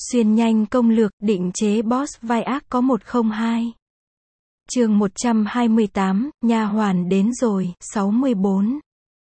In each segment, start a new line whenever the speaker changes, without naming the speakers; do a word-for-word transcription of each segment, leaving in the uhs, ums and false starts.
Xuyên nhanh công lược, định chế boss vai ác có một không hai. Chương một trăm hai mươi tám, nha hoàn đến rồi, sáu mươi bốn.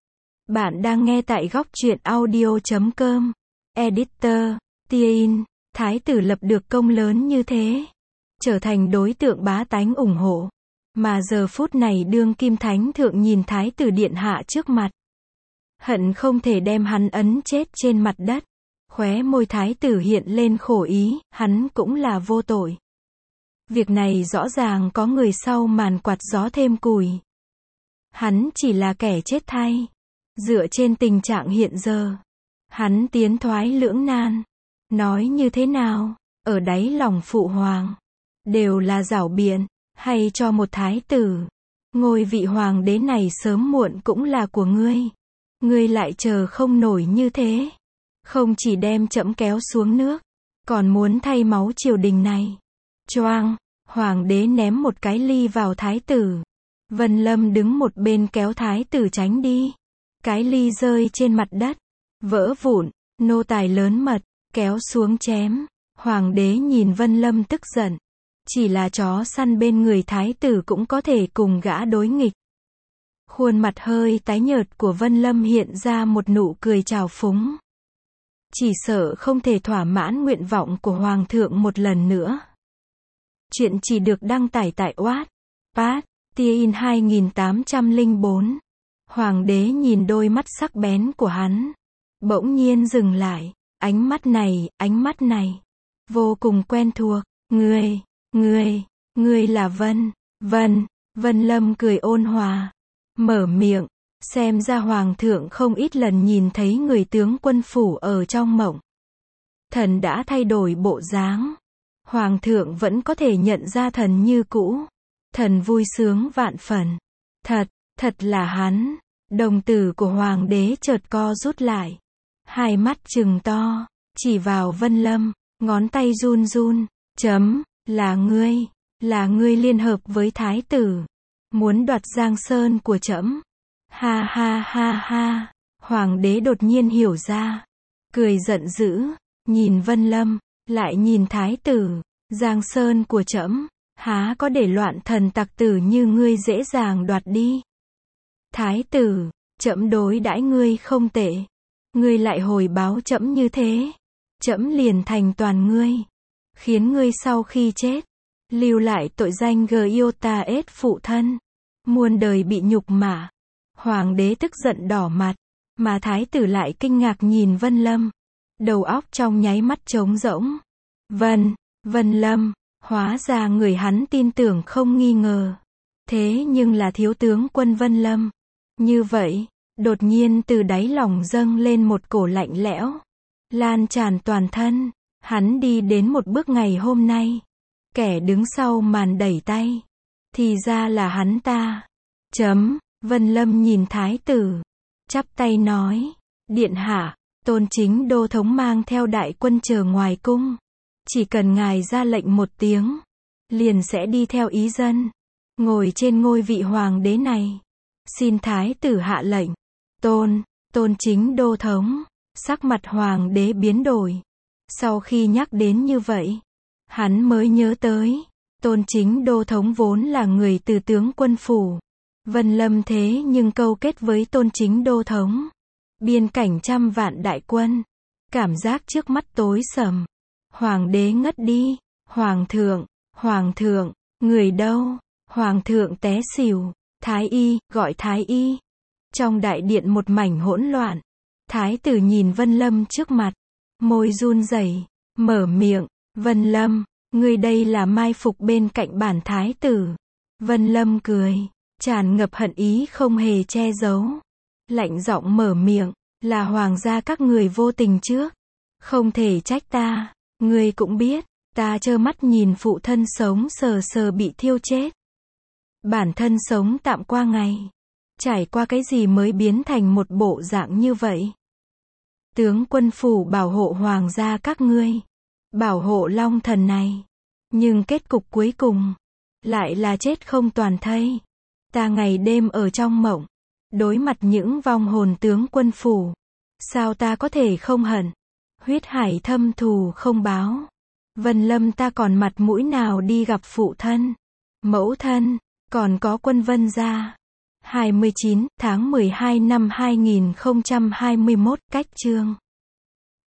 Bạn đang nghe tại góc truyện audio chấm com. Editor, Tiin, thái tử lập được công lớn như thế, trở thành đối tượng bá tánh ủng hộ. Mà giờ phút này đương kim thánh thượng nhìn thái tử điện hạ trước mặt, hận không thể đem hắn ấn chết trên mặt đất. Khóe môi thái tử hiện lên khổ ý, hắn cũng là vô tội. Việc này rõ ràng có người sau màn quạt gió thêm củi. Hắn chỉ là kẻ chết thay. Dựa trên tình trạng hiện giờ, hắn tiến thoái lưỡng nan. Nói như thế nào, ở đáy lòng phụ hoàng, đều là giảo biện, hay cho một thái tử. Ngôi vị hoàng đế này sớm muộn cũng là của ngươi. Ngươi lại chờ không nổi như thế. Không chỉ đem trẫm kéo xuống nước, còn muốn thay máu triều đình này. Choang, hoàng đế ném một cái ly vào thái tử. Vân Lâm đứng một bên kéo thái tử tránh đi. Cái ly rơi trên mặt đất, vỡ vụn, nô tài lớn mật, kéo xuống chém. Hoàng đế nhìn Vân Lâm tức giận. Chỉ là chó săn bên người thái tử cũng có thể cùng gã đối nghịch. Khuôn mặt hơi tái nhợt của Vân Lâm hiện ra một nụ cười trào phúng. Chỉ sợ không thể thỏa mãn nguyện vọng của Hoàng thượng một lần nữa. Chuyện chỉ được đăng tải tại Wattpad, Tiin hai nghìn tám trăm lẻ bốn. Hoàng đế nhìn đôi mắt sắc bén của hắn. Bỗng nhiên dừng lại. Ánh mắt này, ánh mắt này. Vô cùng quen thuộc. Ngươi, ngươi, ngươi là Vân, Vân, Vân Lâm cười ôn hòa. Mở miệng. Xem ra hoàng thượng không ít lần nhìn thấy người tướng quân phủ ở trong mộng. Thần đã thay đổi bộ dáng. Hoàng thượng vẫn có thể nhận ra thần như cũ. Thần vui sướng vạn phần. Thật, thật là hắn. Đồng tử của hoàng đế chợt co rút lại. Hai mắt trừng to, chỉ vào Vân Lâm, ngón tay run run. Chấm, là ngươi, là ngươi liên hợp với thái tử. Muốn đoạt Giang Sơn của trẫm. Ha ha ha ha, hoàng đế đột nhiên hiểu ra. Cười giận dữ, nhìn Vân Lâm, lại nhìn thái tử. Giang Sơn của trẫm, há có để loạn thần tặc tử như ngươi dễ dàng đoạt đi. Thái tử, trẫm đối đãi ngươi không tệ. Ngươi lại hồi báo trẫm như thế. Trẫm liền thành toàn ngươi. Khiến ngươi sau khi chết, lưu lại tội danh Giotaes phụ thân. Muôn đời bị nhục mạ. Hoàng đế tức giận đỏ mặt, mà thái tử lại kinh ngạc nhìn Vân Lâm. Đầu óc trong nháy mắt trống rỗng. Vân, Vân Lâm, hóa ra người hắn tin tưởng không nghi ngờ. Thế nhưng là thiếu tướng quân Vân Lâm. Như vậy, đột nhiên từ đáy lòng dâng lên một cổ lạnh lẽo. Lan tràn toàn thân. Hắn đi đến một bước ngày hôm nay. Kẻ đứng sau màn đẩy tay. Thì ra là hắn ta. Chấm. Vân Lâm nhìn thái tử, chắp tay nói, điện hạ, Tôn Chính Đô thống mang theo đại quân chờ ngoài cung. Chỉ cần ngài ra lệnh một tiếng, liền sẽ đi theo ý dân, ngồi trên ngôi vị hoàng đế này. Xin thái tử hạ lệnh. Tôn, Tôn Chính Đô thống, sắc mặt hoàng đế biến đổi. Sau khi nhắc đến như vậy, hắn mới nhớ tới, Tôn Chính Đô thống vốn là người từ tướng quân phủ. Vân Lâm thế nhưng câu kết với Tôn Chính Đô thống. Biên cảnh trăm vạn đại quân. Cảm giác trước mắt tối sầm. Hoàng đế ngất đi. Hoàng thượng, Hoàng thượng, người đâu? Hoàng thượng té xỉu. Thái y, gọi thái y. Trong đại điện một mảnh hỗn loạn. Thái tử nhìn Vân Lâm trước mặt. Môi run rẩy, mở miệng. Vân Lâm, ngươi đây là mai phục bên cạnh bản thái tử. Vân Lâm cười. Tràn ngập hận ý không hề che giấu. Lạnh giọng mở miệng, là hoàng gia các người vô tình trước. Không thể trách ta, ngươi cũng biết, ta trơ mắt nhìn phụ thân sống sờ sờ bị thiêu chết. Bản thân sống tạm qua ngày. Trải qua cái gì mới biến thành một bộ dạng như vậy. Tướng quân phủ bảo hộ hoàng gia các ngươi. Bảo hộ Long Thần này. Nhưng kết cục cuối cùng, lại là chết không toàn thây. Ta ngày đêm ở trong mộng, đối mặt những vong hồn tướng quân phủ. Sao ta có thể không hận? Huyết hải thâm thù không báo. Vân Lâm ta còn mặt mũi nào đi gặp phụ thân, mẫu thân, còn có quân Vân gia. hai mươi chín tháng mười hai năm hai nghìn không trăm hai mươi mốt, cách chương